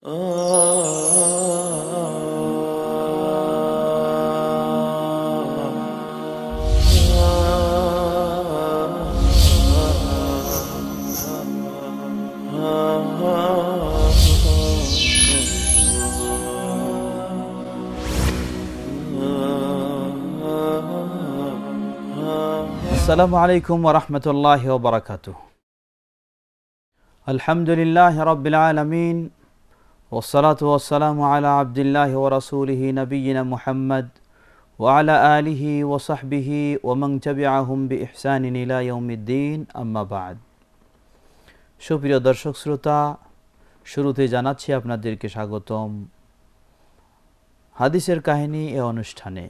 আসসালামু আলাইকুম ওয়া রাহমাতুল্লাহি ওয়া বারাকাতুহু। আলহামদুলিল্লাহি রাব্বিল আলামিন ওয়াস সালাতু ওয়াস সালামু আলা আবদিল্লাহি ওয়া রাসূলিহি নবিয়িনা মুহাম্মদ ওয়া আলা আলিহি ওয়া সাহবিহি ওয়া মান তাবিআহুম বিইহসানিন ইলা ইয়াউমিদ্দিন, আম্মা বা'দ। সুপ্রিয় দর্শক শ্রোতা, শুরুতে জানাচ্ছি আপনাদেরকে স্বাগতম হাদিসের কাহিনী এ অনুষ্ঠানে।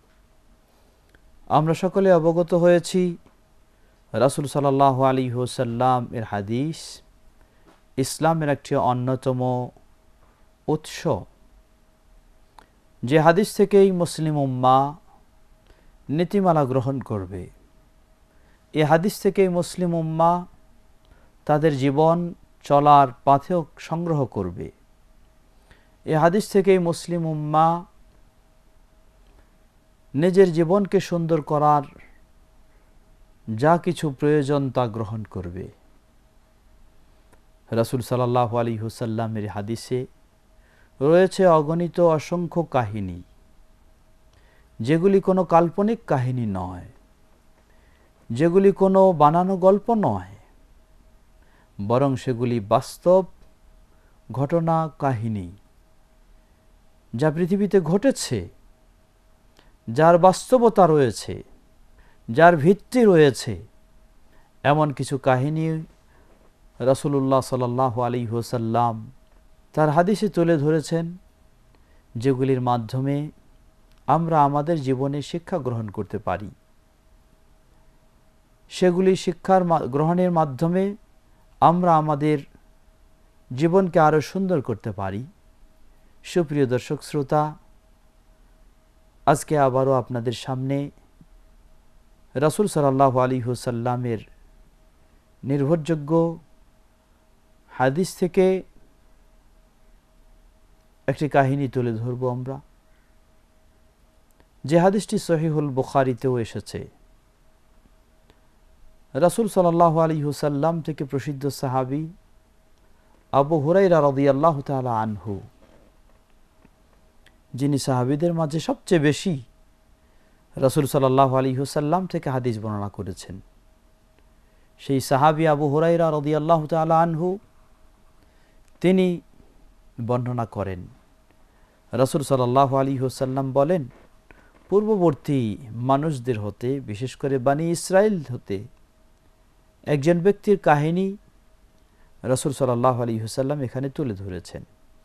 আমরা সকলে অবগত হয়েছি রাসূল সাল্লাল্লাহু আলাইহি ওয়াসাল্লাম এর হাদিস ইসলামের একটি অন্যতম উৎস, যে হাদিস থেকেই মুসলিম উম্মাহ নীতিমালা গ্রহণ করবে। এই হাদিস থেকেই মুসলিম উম্মাহ তাদের জীবন চলার পাথেয় সংগ্রহ করবে। এই হাদিস থেকেই মুসলিম উম্মাহ নিজের জীবনকে সুন্দর করার যা কিছু প্রয়োজন তা গ্রহণ করবে। রাসূল সাল্লাল্লাহু আলাইহি ওয়াসাল্লামের হাদিসে রয়েছে অগণিত অসংখ্য কাহিনী, যেগুলি কোনো কাল্পনিক কাহিনী নয়, যেগুলি কোনো বানানো গল্প নয়, বরং সেগুলি বাস্তব ঘটনা কাহিনী, যা পৃথিবীতে ঘটেছে, যার বাস্তবতা রয়েছে, যার ভিত্তি রয়েছে, এমন কিছু কাহিনী রাসূলুল্লাহ সাল্লাল্লাহু আলাইহি ওয়াসাল্লাম তার হাদিসে তুলে ধরেছেন, যেগুলির মাধ্যমে আমরা আমাদের জীবনে শিক্ষা গ্রহণ করতে পারি। সেগুলি শিক্ষার গ্রহণের মাধ্যমে আমরা আমাদের জীবনকে আরও সুন্দর করতে পারি। সুপ্রিয় দর্শক শ্রোতা, আজকে আবারও আপনাদের সামনে রাসূল সাল্লাল্লাহু আলাইহি ওয়াসাল্লামের নির্ভরযোগ্য হাদিস থেকে একটি কাহিনী তুলে ধরব আমরা, যে হাদিসটি সহিহুল বুখারীতেও এসেছে। রাসূল সাল্লাল্লাহু আলাইহি ওয়াসাল্লাম থেকে প্রসিদ্ধ সাহাবী আবু হুরায়রা রাদিয়াল্লাহু তাআলা আনহু, যিনি সাহাবীদের মাঝে সবচেয়ে বেশি রাসূল সাল্লাল্লাহু আলাইহি ওয়াসাল্লাম থেকে হাদিস বর্ণনা করেছেন, সেই সাহাবী আবু হুরায়রা রাদিয়াল্লাহু তাআলা আনহু তিনি বর্ণনা করেন, রাসূল সাল্লাল্লাহু আলাইহি ওয়াসাল্লাম বলেন, পূর্ববর্তী মানুষদের হতে, বিশেষ করে বনী ইসরাইল হতে একজন ব্যক্তির কাহিনী রাসূল সাল্লাল্লাহু আলাইহি ওয়াসাল্লাম এখানে তুলে ধরেছেন,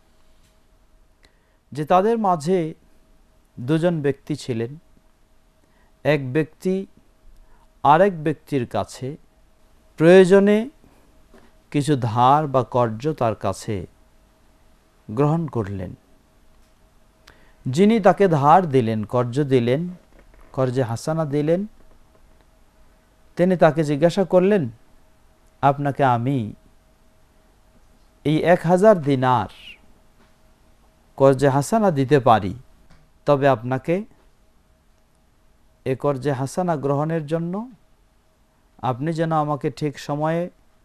যে তাদের মাঝে দুজন ব্যক্তি ছিলেন। এক ব্যক্তি আরেক ব্যক্তির কাছে প্রয়োজনে কিছু ধার বা কর্জ তার কাছে গ্রহণ করলেন। যিনি তাকে ধার দিলেন, কর্জ দিলেন, কর্জে হাসানা দিলেন, তিনি তাকে জিজ্ঞাসা করলেন, আপনাকে আমি এই 1000 দিনার কর্জে হাসানা দিতে পারি, তবে আপনাকে এ কর্জে হাসানা গ্রহণের জন্য আপনি যেন আমাকে ঠিক সময়ে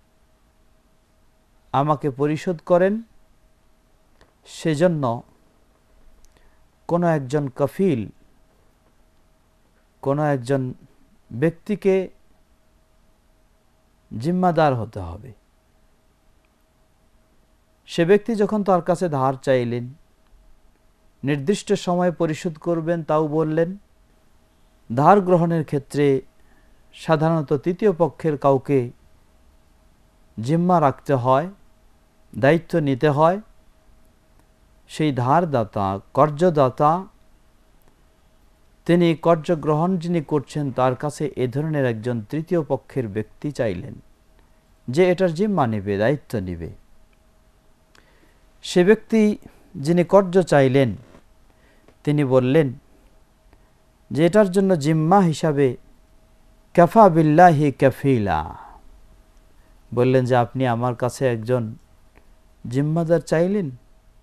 আমাকে পরিশোধ করেন, সেজন্য কোনো একজন কফিল, কোনো একজন ব্যক্তিকে জিম্মাদার হতে হবে। সে ব্যক্তি যখন তার কাছে ধার চাইলেন, নির্দিষ্ট সময়ে পরিশোধ করবেন তাও বললেন। ধার গ্রহণের ক্ষেত্রে সাধারণত তৃতীয় পক্ষের কাউকে জিম্মা রাখতে হয়, দায়িত্ব নিতে হয়। সেই ধারদাতা, কর্জদাতা, তিনি কর্জ গ্রহণ যিনি করছেন তার কাছে এ ধরনের একজন তৃতীয় পক্ষের ব্যক্তি চাইলেন, যে এটার জিম্মা নেবে, দায়িত্ব নেবে। সে ব্যক্তি যিনি কর্জ চাইলেন, তিনি বললেন যে এটার জন্য জিম্মা হিসাবে কাফা বিল্লাহি কাফিলা, বললেন যে আপনি আমার কাছে একজন জিম্মাদার চাইলেন,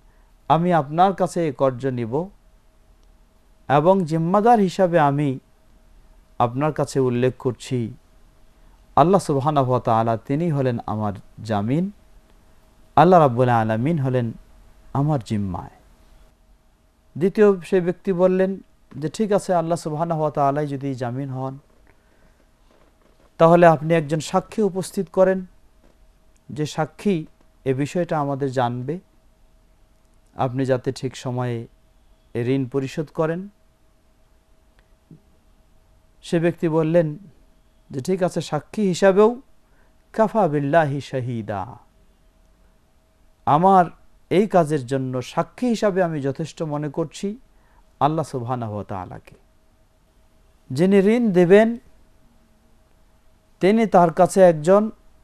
আমি আপনার কাছে এ কর্জ নিব এবং জিম্মাদার হিসাবে আমি আপনার কাছে উল্লেখ করছি আল্লাহ সুবহানাহু ওয়া তাআলা তিনি হলেন আমার জামিন, আল্লাহ রাব্বুল আলামিন হলেন আমার জিম্মায়। দ্বিতীয় সেই ব্যক্তি বললেন যে ঠিক আছে, আল্লাহ সুবহানাহু ওয়া তাআলাই যদি জামিন হন তাহলে আপনি একজন সাক্ষী উপস্থিত করেন, যে সাক্ষী এ বিষয়টা আমাদের জানবে, আপনি যাতে ঠিক সময়ে ঋণ পরিশোধ করেন। সে ব্যক্তি বললেন যে ঠিক আছে, সাক্ষী হিসাবেও কাফা বিল্লাহি শাহিদা, আমার এই কাজের জন্য সাক্ষী হিসাবে আমি যথেষ্ট মনে করছি আল্লাহ সুবহানাহু ওয়া তাআলাকে। যিনি ঋণ দেবেন তিনি তার কাছে একজন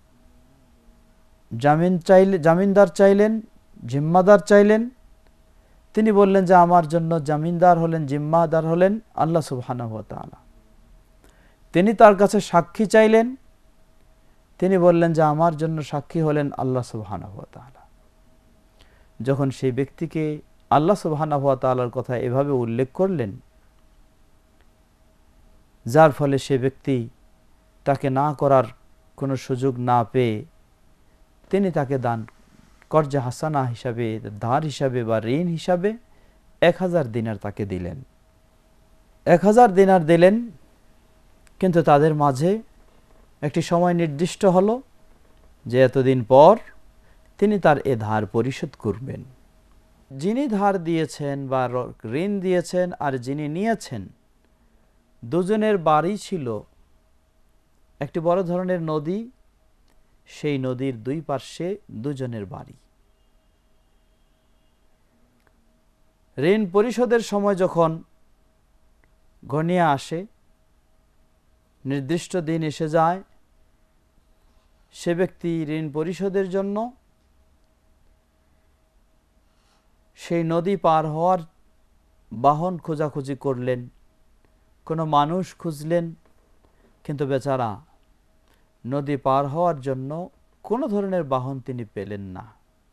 জামিনদার চাইলেন, জিম্মাদার চাইলেন। তিনি বললেন যে আমার জন্য জামিনদার হলেন, জিম্মাদার হলেন আল্লাহ সুবহানাহু ওয়া তাআলা। তিনি তার কাছে সাক্ষী চাইলেন, তিনি বললেন যে আমার জন্য সাক্ষী হলেন আল্লাহ সুবহানাহু ওয়া তাআলা। যখন সেই ব্যক্তিকে আল্লাহ সুবহানাহু ওয়া তাআলার কথা এভাবে উল্লেখ করলেন, যার ফলে সে ব্যক্তি তাকে না করার কোনো সুযোগ না পেয়ে তিনি তাকে দান কর্জে হাসানা হিসাবে, ধার হিসাবে বা ঋণ হিসাবে 1000 দিনার তাকে দিলেন। 1000 দিনার দিলেন, কিন্তু তাদের মাঝে একটি সময় নির্দিষ্ট হলো যে এতদিন পর তিনি তার এ ধার পরিশোধ করবেন। যিনি ধার দিয়েছেন বা ঋণ দিয়েছেন আর যিনি নিয়েছেন, দুজনের বাড়ি ছিল একটি বড় ধরনের নদী, সেই নদীর দুই পার্শ্বে দুজনের বাড়ি। ঋণ পরিশোধের সময় যখন ঘনিয়ে আসে, নির্দিষ্ট দিন এসে যায়, সে ব্যক্তি ঋণ পরিশোধের জন্য সেই নদী পার হওয়ার বাহন খোঁজাখুঁজি করলেন, কোনো মানুষ খুঁজলেন, কিন্তু বেচারা নদী পার হওয়ার জন্য কোনো ধরনের বাহন তিনি পেলেন না।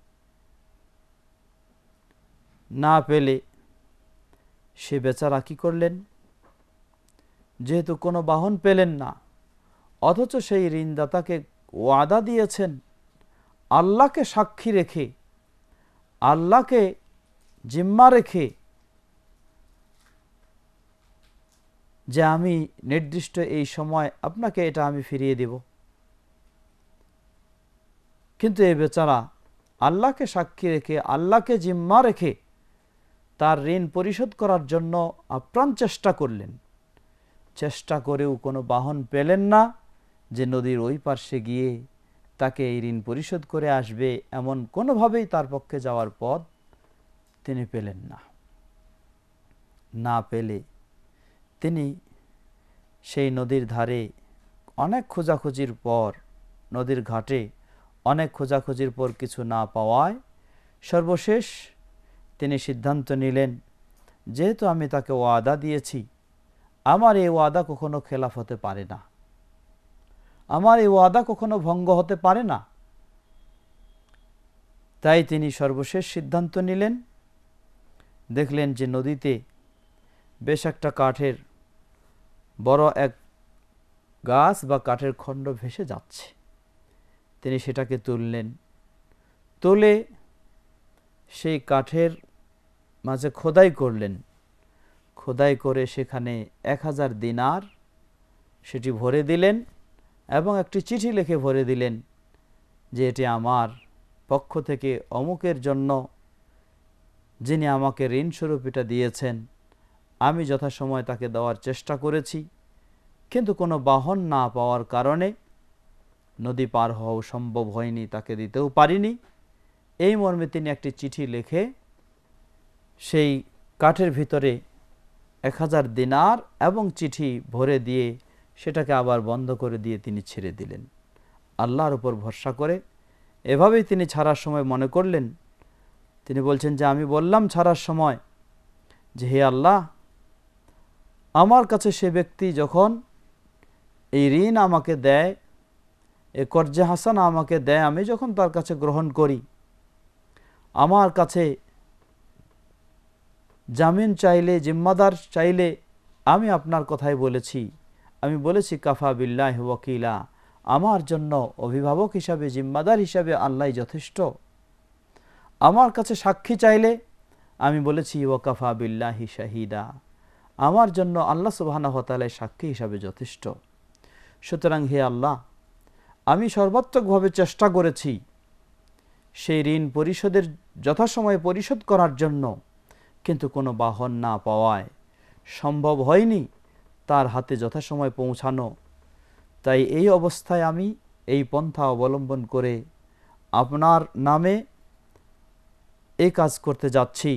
না পেলে সে বেচারা কি করলেন, যেহেতু কোনো বাহন পেলেন না, অথচ সেই ঋণদাতাকে ওয়াদা দিয়েছেন আল্লাহকে সাক্ষী রেখে, আল্লাহকে জিম্মা রেখে, যে আমি নির্দিষ্ট এই সময় আপনাকে এটা আমি ফিরিয়ে দেব। কিন্তু এই বেচারা আল্লাহকে সাক্ষী রেখে, আল্লাহকে জিম্মা রেখে তার ঋণ পরিশোধ করার জন্য আপ্রাণ চেষ্টা করলেন। চেষ্টা করেও কোনো বাহন পেলেন না যে নদীর ওই পার্শ্বে গিয়ে তাকে এই ঋণ পরিশোধ করে আসবে, এমন কোনোভাবেই তার পক্ষে যাওয়ার পথ তিনি পেলেন না। না পেলে তিনি সেই নদীর ধারে অনেক খোঁজাখুঁজির পর, নদীর ঘাটে অনেক খোঁজাখুঁজির পর কিছু না পাওয়ায় সর্বশেষ তিনি সিদ্ধান্ত নিলেন, যেহেতু আমি তাকে ওয়াদা দিয়েছি, আমার এই ওয়াদা কখনো খেলাফ হতে পারে না, আমার এই ওয়াদা কখনো ভঙ্গ হতে পারে না। তাই তিনি সর্বশেষ সিদ্ধান্ত নিলেন, দেখলেন যে নদীতে বেশ একটা কাঠের বড় এক গাছ বা কাঠের খণ্ড ভেসে যাচ্ছে। তিনি সেটাকে তুললেন, তুলে সেই কাঠের মাঝে খোদাই করলেন, খোদাই করে সেখানে 1000 দিনার সেটি ভরে দিলেন এবং একটি চিঠি লিখে ভরে দিলেন যে এটি আমার পক্ষ থেকে অমুকের জন্য, যিনি আমাকে ঋণ স্বরূপ এটা দিয়েছেন। আমি যথাসময় তাকে দেওয়ার চেষ্টা করেছি, কিন্তু কোনো বাহন না পাওয়ার কারণে নদী পার হওয়া সম্ভব হয়নি, তাকে দিতেও পারিনি। এই মর্মে তিনি একটি চিঠি লিখে সেই কাঠের ভিতরে 1000 দিনার এবং চিঠি ভরে দিয়ে সেটাকে আবার বন্ধ করে দিয়ে তিনি ছেড়ে দিলেন আল্লাহর উপর ভরসা করে। এভাবেই তিনি ছাড়ার সময় মনে করলেন, তিনি বলছেন যে আমি বললাম ছাড়ার সময় যে হে আল্লাহ, আমার কাছে সে ব্যক্তি যখন এই ঋণ আমাকে দেয়, এ কর্জে হাসানা আমাকে দেয়, আমি যখন তার কাছে গ্রহণ করি, আমার কাছে জামিন চাইলে, জিম্মাদার চাইলে আমি আপনার কথাই বলেছি। আমি বলেছি কাফা বিল্লাহি ওয়াকিলা, আমার জন্য অভিভাবক হিসাবে, জিম্মাদার হিসাবে আল্লাহ যথেষ্ট। আমার কাছে সাক্ষী চাইলে আমি বলেছি ওয়াকাফা বিল্লাহি শাহিদা, আমার জন্য আল্লাহ সুবহানাহু ওয়া তাআলা সাক্ষী হিসাবে যথেষ্ট। সুতরাং হে আল্লাহ, আমি সর্বাত্মকভাবে চেষ্টা করেছি সেই ঋণ পরিশোধের যথাসময়ে পরিশোধ করার জন্য, কিন্তু কোনো বাহন না পাওয়ায় সম্ভব হয়নি তার হাতে যথাসময় পৌঁছানো। তাই এই অবস্থায় আমি এই পন্থা অবলম্বন করে আপনার নামে এই কাজ করতে যাচ্ছি,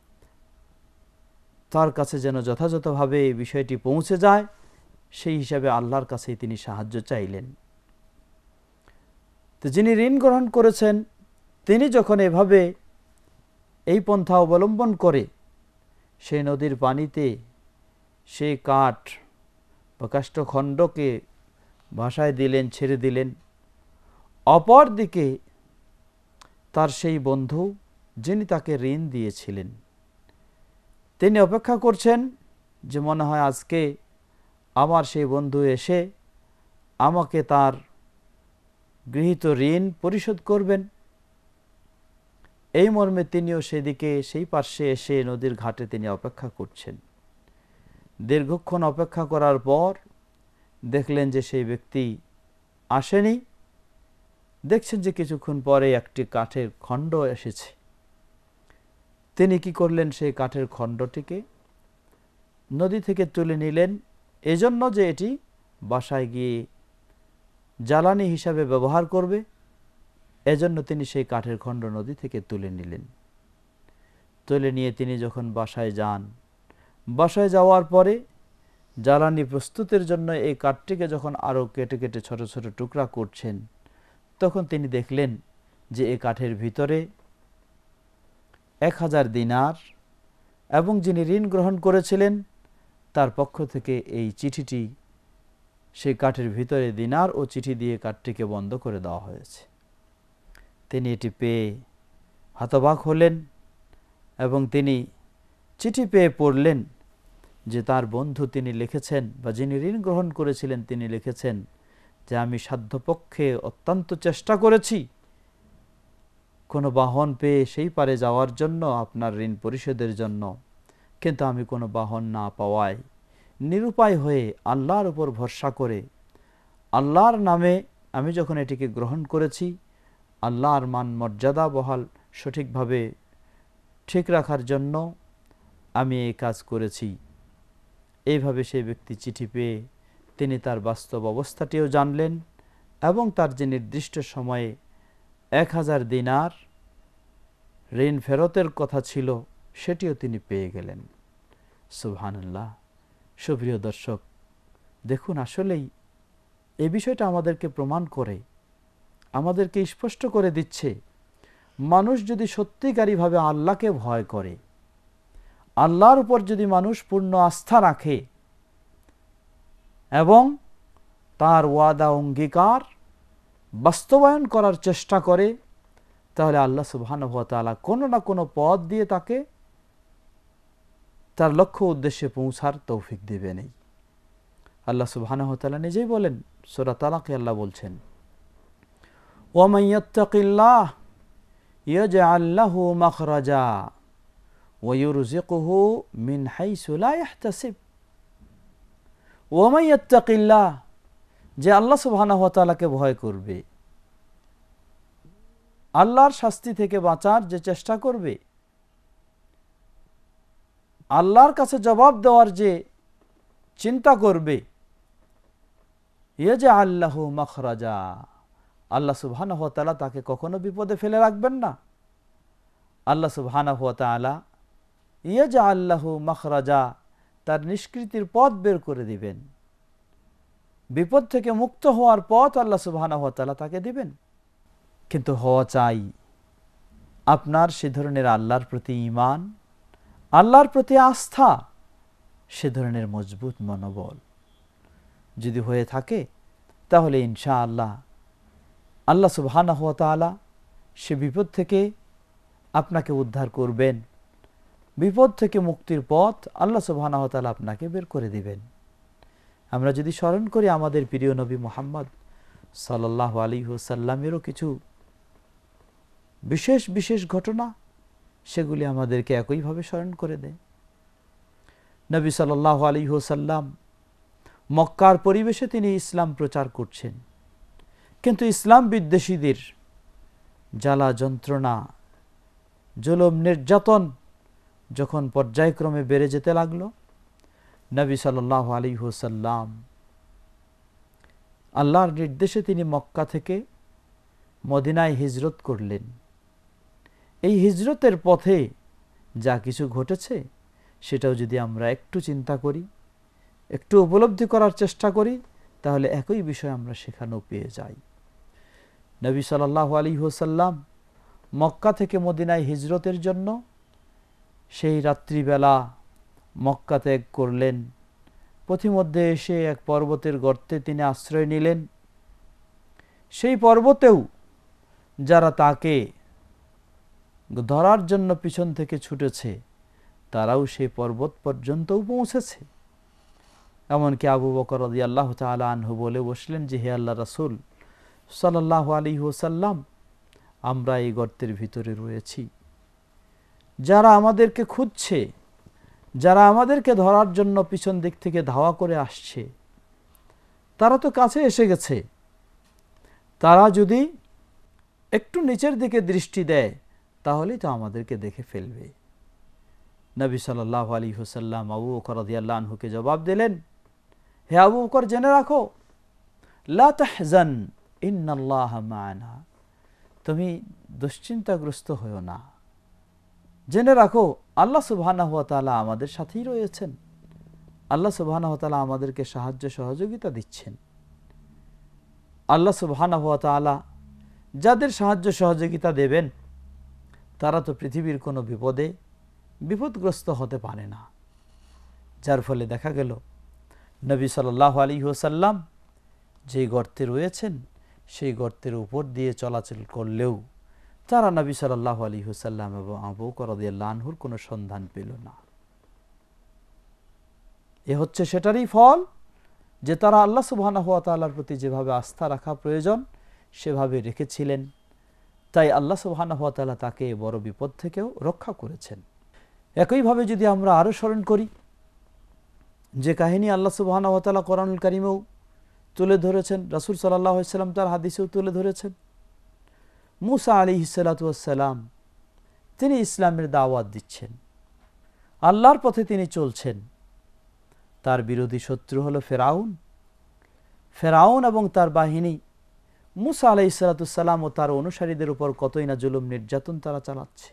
তার কাছে যেন যথাযথভাবে এই বিষয়টি পৌঁছে যায়, সেই হিসাবে আল্লাহর কাছেই তিনি সাহায্য চাইলেন। তো যিনি ঋণ গ্রহণ করেছেন তিনি যখন এভাবে এই পন্থা অবলম্বন করে সেই নদীর পানিতে সেই কাঠ বা কাষ্ঠখণ্ডকে ভাসায় দিলেন, ছেড়ে দিলেন, অপর দিকে তার সেই বন্ধু যিনি তাকে ঋণ দিয়েছিলেন তিনি অপেক্ষা করছেন যে মনে হয় আজকে আমার সেই বন্ধু এসে আমাকে তার গৃহীত ঋণ পরিশোধ করবেন। এই মর্মে তিনিও সেদিকে, সেই পার্শ্বে এসে নদীর ঘাটে তিনি অপেক্ষা করছেন। দীর্ঘক্ষণ অপেক্ষা করার পর দেখলেন যে সেই ব্যক্তি আসেনি। দেখছেন যে কিছুক্ষণ পরে একটি কাঠের খণ্ড এসেছে। তিনি কি করলেন, সেই কাঠের খণ্ডটিকে নদী থেকে তুলে নিলেন, এজন্য যে এটি বাসায় গিয়ে জ্বালানি হিসাবে ব্যবহার করবে, এজন্য তিনি সেই কাঠের খণ্ড নদী থেকে তুলে নিলেন। তুলে নিয়ে তিনি যখন বাসায় যান, বাসায় যাওয়ার পরে জ্বালানি প্রস্তুতের জন্য এই কাঠটিকে যখন আরও কেটে কেটে ছোট ছোট টুকরা করছেন, তখন তিনি দেখলেন যে এই কাঠের ভিতরে 1000 দিনার এবং যিনি ঋণ গ্রহণ করেছিলেন তার পক্ষ থেকে এই চিঠিটি সেই কাঠের ভিতরে দিনার ও চিঠি দিয়ে কাঠটিকে বন্ধ করে দেওয়া হয়েছে। তিনি এটি পেয়ে হতবাক হলেন এবং তিনি চিঠি পেয়ে পড়লেন যে তার বন্ধু তিনি লিখেছেন, বা যিনি ঋণ গ্রহণ করেছিলেন তিনি লিখেছেন যে আমি সাধ্যপক্ষে অত্যন্ত চেষ্টা করেছি কোনো বাহন পেয়ে সেই পারে যাওয়ার জন্য, আপনার ঋণ পরিশোধের জন্য, কিন্তু আমি কোনো বাহন না পাওয়ায় নিরুপায় হয়ে আল্লাহর উপর ভরসা করে আল্লাহর নামে আমি যখন এটিকে গ্রহণ করেছি, আল্লাহর মান মর্যাদা বহাল সঠিকভাবে ঠিক রাখার জন্য আমি এই কাজ করেছি। এইভাবে সেই ব্যক্তি চিঠি পেয়ে তিনি তার বাস্তব অবস্থাটিও জানলেন এবং তার যে নির্দিষ্ট সময়ে 1000 দিনার ঋণ ফেরতের কথা ছিল সেটিও তিনি পেয়ে গেলেন। সুবহানাল্লাহ। সুপ্রিয় দর্শক, দেখুন আসলেই এই বিষয়টা আমাদেরকে প্রমাণ করে, আমাদেরকে স্পষ্ট করে দিচ্ছে, মানুষ যদি সত্যিকারীভাবে আল্লাহকে ভয় করে, আল্লাহর উপর যদি মানুষ পূর্ণ আস্থা রাখে এবং তার ওয়াদা অঙ্গীকার বাস্তবায়ন করার চেষ্টা করে, তাহলে আল্লাহ সুবহানাহু ওয়া তাআলা কোনো না কোনো পথ দিয়ে তাকে তার লক্ষ্য উদ্দেশ্যে পৌঁছার তৌফিক দেবেনই। আল্লাহ সুবহানাহু ওয়া তাআলা নিজেই বলেন, সূরা তালাকে আল্লাহ বলছেন, ওয়ামান ইয়াত্তাকিল্লাহ ইয়াজআল লাহু মাখরাজা ওয়া ইরযিকুহু মিন হাইসু লা ইয়াহতাসিব। ওয়ামান ইয়াত্তাকিল্লাহ, যে আল্লাহ সুবহানাহু ওয়া তাআলাকে ভয় করবে, আল্লাহর শাস্তি থেকে বাঁচার যে চেষ্টা করবে, আল্লাহর কাছে জবাব দেওয়ার যে চিন্তা করবে, ইয়াজআল লাহু মাখরাজা, আল্লাহ সুবহানাহু ওয়া তাআলা তাকে কখনো বিপদে ফেলে রাখবেন না। আল্লাহ সুবহানাহু ওয়া তাআলা ইয়াজআল লাহু মাখরাজা, তার নিষ্কৃতির পথ বের করে দিবেন, বিপদ থেকে মুক্ত হওয়ার পথ আল্লাহ সুবহানাহু ওয়া তাআলা তাকে দিবেন। কিন্তু হওয়া চাই আপনার সে ধরনের আল্লাহর প্রতি ঈমান, আল্লাহর প্রতি আস্থা, সে ধরনের মজবুত মনোবল যদি হয়ে থাকে, তাহলে ইনশাআল্লাহ আল্লাহ সুবহানাহু ওয়া তাআলা সে বিপদ থেকে আপনাকে উদ্ধার করবেন, বিপদ থেকে মুক্তির পথ আল্লাহ সুবহানাহু ওয়া তাআলা আপনাকে বের করে দিবেন। আমরা যদি স্মরণ করি আমাদের প্রিয় নবী মুহাম্মদ সাল্লাল্লাহু আলাইহি ওয়াসাল্লামেরও কিছু বিশেষ বিশেষ ঘটনা, সেগুলি আমাদেরকে একইভাবে স্মরণ করে দেয়। নবী সাল্লাল্লাহু আলাইহি ওয়াসাল্লাম মক্কার পরিবেশে তিনি ইসলাম প্রচার করছেন, কিন্তু ইসলাম বিদ্বেষীদের জ্বালা যন্ত্রণা, জুলুম, নির্যাতন যখন পর্যায়ক্রমে বেড়ে যেতে লাগলো, নবী সাল্লাল্লাহু আলাইহি ওয়াসাল্লাম আল্লাহর নির্দেশে তিনি মক্কা থেকে মদিনায় হিজরত করলেন। এই হিজরতের পথে যা কিছু ঘটেছে সেটাও যদি আমরা একটু চিন্তা করি, একটু উপলব্ধি করার চেষ্টা করি, তাহলে একই বিষয় আমরা সেখানেও পেয়ে যাই। নবী সাল্লাল্লাহু আলাইহি ওয়াসাল্লাম মক্কা থেকে মদিনায় হিজরতের জন্য সেই রাত্রিবেলা মক্কা ত্যাগ করলেন। পথিমধ্যে এসে এক পর্বতের গর্তে তিনি আশ্রয় নিলেন। সেই পর্বতেও যারা তাকে ধরার জন্য পিছন থেকে ছুটেছে, তারাও সেই পর্বত পর্যন্তও পৌঁছেছে। এমনকি আবু বকর রাদিয়াল্লাহু তাআলা আনহু বলে বসলেন যে, হে আল্লাহর রাসূল সাল্লাল্লাহু আলাইহি ওয়াসাল্লাম, আমরা এই গর্তের ভিতরে রয়েছি, যারা আমাদেরকে খুঁজছে, যারা আমাদেরকে ধরার জন্য পিছন দিক থেকে ধাওয়া করে আসছে, তারা তো কাছে এসে গেছে। তারা যদি একটু নিচের দিকে দৃষ্টি দেয় তাহলেই তো আমাদেরকে দেখে ফেলবে। নবী সাল্লাল্লাহু আলাইহি ওয়াসাল্লাম আবু বকর রাদিয়াল্লাহু আনহুকে জবাব দিলেন, হে আবু বকর, জেনে রাখো, লা তাহজান ইন্নাল্লাহা মা'ানা, তুমি দুশ্চিন্তাগ্রস্ত হয়ো না। জেনে রাখো আল্লাহ সুবহানাহু ওয়া তাআলা আমাদের সাথেই রয়েছেন। আল্লাহ সুবহানাহু ওয়া তাআলা আমাদেরকে সাহায্য সহযোগিতা দিচ্ছেন। আল্লাহ সুবহানাহু ওয়া তাআলা যাদের সাহায্য সহযোগিতা দেবেন, তারা তো পৃথিবীর কোনো বিপদগ্রস্ত হতে পারে না। যার ফলে দেখা গেল নবী সাল্লাল্লাহু আলাইহি ওয়াসাল্লাম যেই গর্তে রয়েছেন, সেই গর্তের উপর দিয়ে চলাচল করলেও তারা নবী সাল্লাল্লাহু আলাইহি ওয়াসাল্লাম এবং আবু বকর রাদিয়াল্লাহু আনহুর কোনো সন্ধান পেল না। এ হচ্ছে সেটারই ফল যে তারা আল্লাহ সুবহানাহু ওয়া তাআলার প্রতি যেভাবে আস্থা রাখা প্রয়োজন সেভাবে রেখেছিলেন। তাই আল্লাহ সুবহানাহু ওয়া তাআলা তাকে বড় বিপদ থেকেও রক্ষা করেছেন। একইভাবে যদি আমরা আরও স্মরণ করি যে কাহিনী আল্লাহ সুবহানাহু ওয়া তাআলা কোরআনুল কারীমেও তুলে ধরেছেন, রাসূল সাল্লাল্লাহু আলাইহি ওয়াসাল্লাম তার হাদিসেও তুলে ধরেছেন, মুসা আলাইহিস সালাতু ওয়াস সালাম তিনি ইসলামের দাওয়াত দিচ্ছেন, আল্লাহর পথে তিনি চলছেন। তার বিরোধী শত্রু হলো ফেরাউন এবং তার বাহিনী মুসা আলাইহিস সালাতু ওয়াস সালাম ও তার অনুসারীদের উপর কতই না জুলুম নির্যাতন তারা চালাচ্ছে।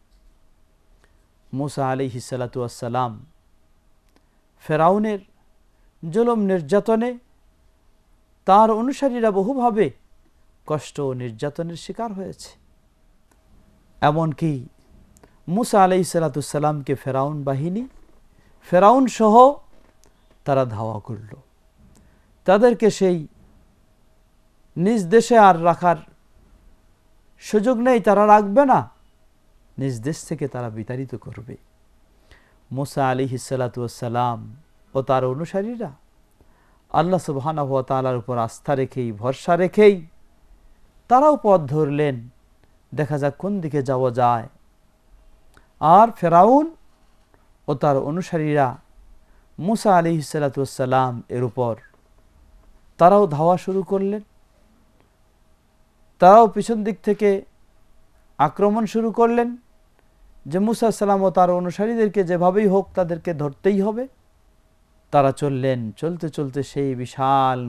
মুসা আলাইহিস সালাতু ওয়াস সালাম ফেরাউনের জুলুম নির্যাতনে তার অনুসারীরা বহুভাবে কষ্ট ও নির্যাতনের শিকার হয়েছে। এমনকি মুসা আলাইহিস সালাতু ওয়াস সালামকে ফেরাউন সহ তারা ধাওয়া করল। তাদেরকে সেই নিজ দেশে আর রাখার সুযোগ নেই, তারা রাখবে না, নিজ দেশ থেকে তারা বিতাড়িত করবে। মুসা আলাইহিস সালাতু ওয়াস সালাম ও তার অনুসারীরা আল্লাহ সুবহানাহু ওয়া তাআলার উপর আস্থা রেখেই, ভরসা রেখেই তারাও পথ ধরলেন, দেখা যাক কোন দিকে যাওয়া যায়। আর ফেরাউন ও তার অনুসারীরা মুসা আলাইহিস সালাতু ওয়াস সালাম এর উপর তারাও ধাওয়া শুরু করলেন। তারাও পিছন দিক থেকে আক্রমণ শুরু করলেন যে মুসা সালাম ও তার অনুসারীদেরকে যেভাবেই হোক তাদেরকে ধরতেই হবে। তারা চললেন, চলতে চলতে সেই বিশাল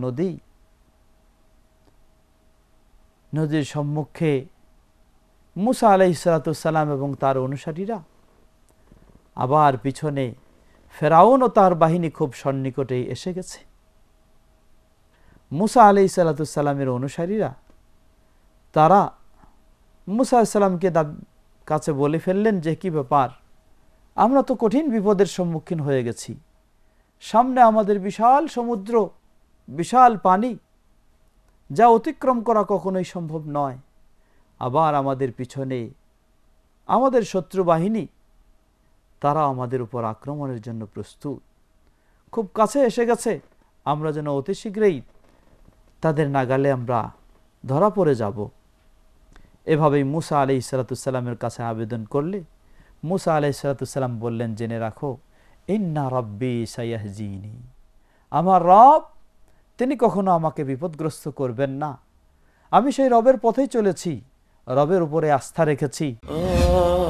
নদীর সম্মুখে মুসা আলাইহিস সালাতু ওয়াস সালাম এবং তার অনুসারীরা, আবার পিছনে ফেরাউন ও তার বাহিনী খুব সন্নিকটেই এসে গেছে। মুসা আলাইহিস সালাতু ওয়াস সালামের অনুসারীরা তারা মুসা আলাইহিস সালামকে কাছে বলে ফেললেন যে, কি ব্যাপার, আমরা তো কঠিন বিপদের সম্মুখীন হয়ে গেছি, সামনে আমাদের বিশাল সমুদ্র, বিশাল পানি, যা অতিক্রম করা কখনোই সম্ভব নয়। আবার আমাদের পিছনে আমাদের শত্রু বাহিনী, তারা আমাদের উপর আক্রমণের জন্য প্রস্তুত, খুব কাছে এসে গেছে, আমরা যেন অতি শীঘ্রই তাদের নাগালে আমরা ধরা পড়ে যাব। এভাবেই মুসা আলাইহিসসালামের কাছে আবেদন করলে মুসা আলাইহিসসালাম বললেন, জেনে রাখো, ইন্না রাব্বি সায়াহজিনি, আমার রব তিনি কখনো আমাকে বিপদগ্রস্ত করবেন না। আমি সেই রবের পথেই চলেছি, রবের উপরে আস্থা রেখেছি।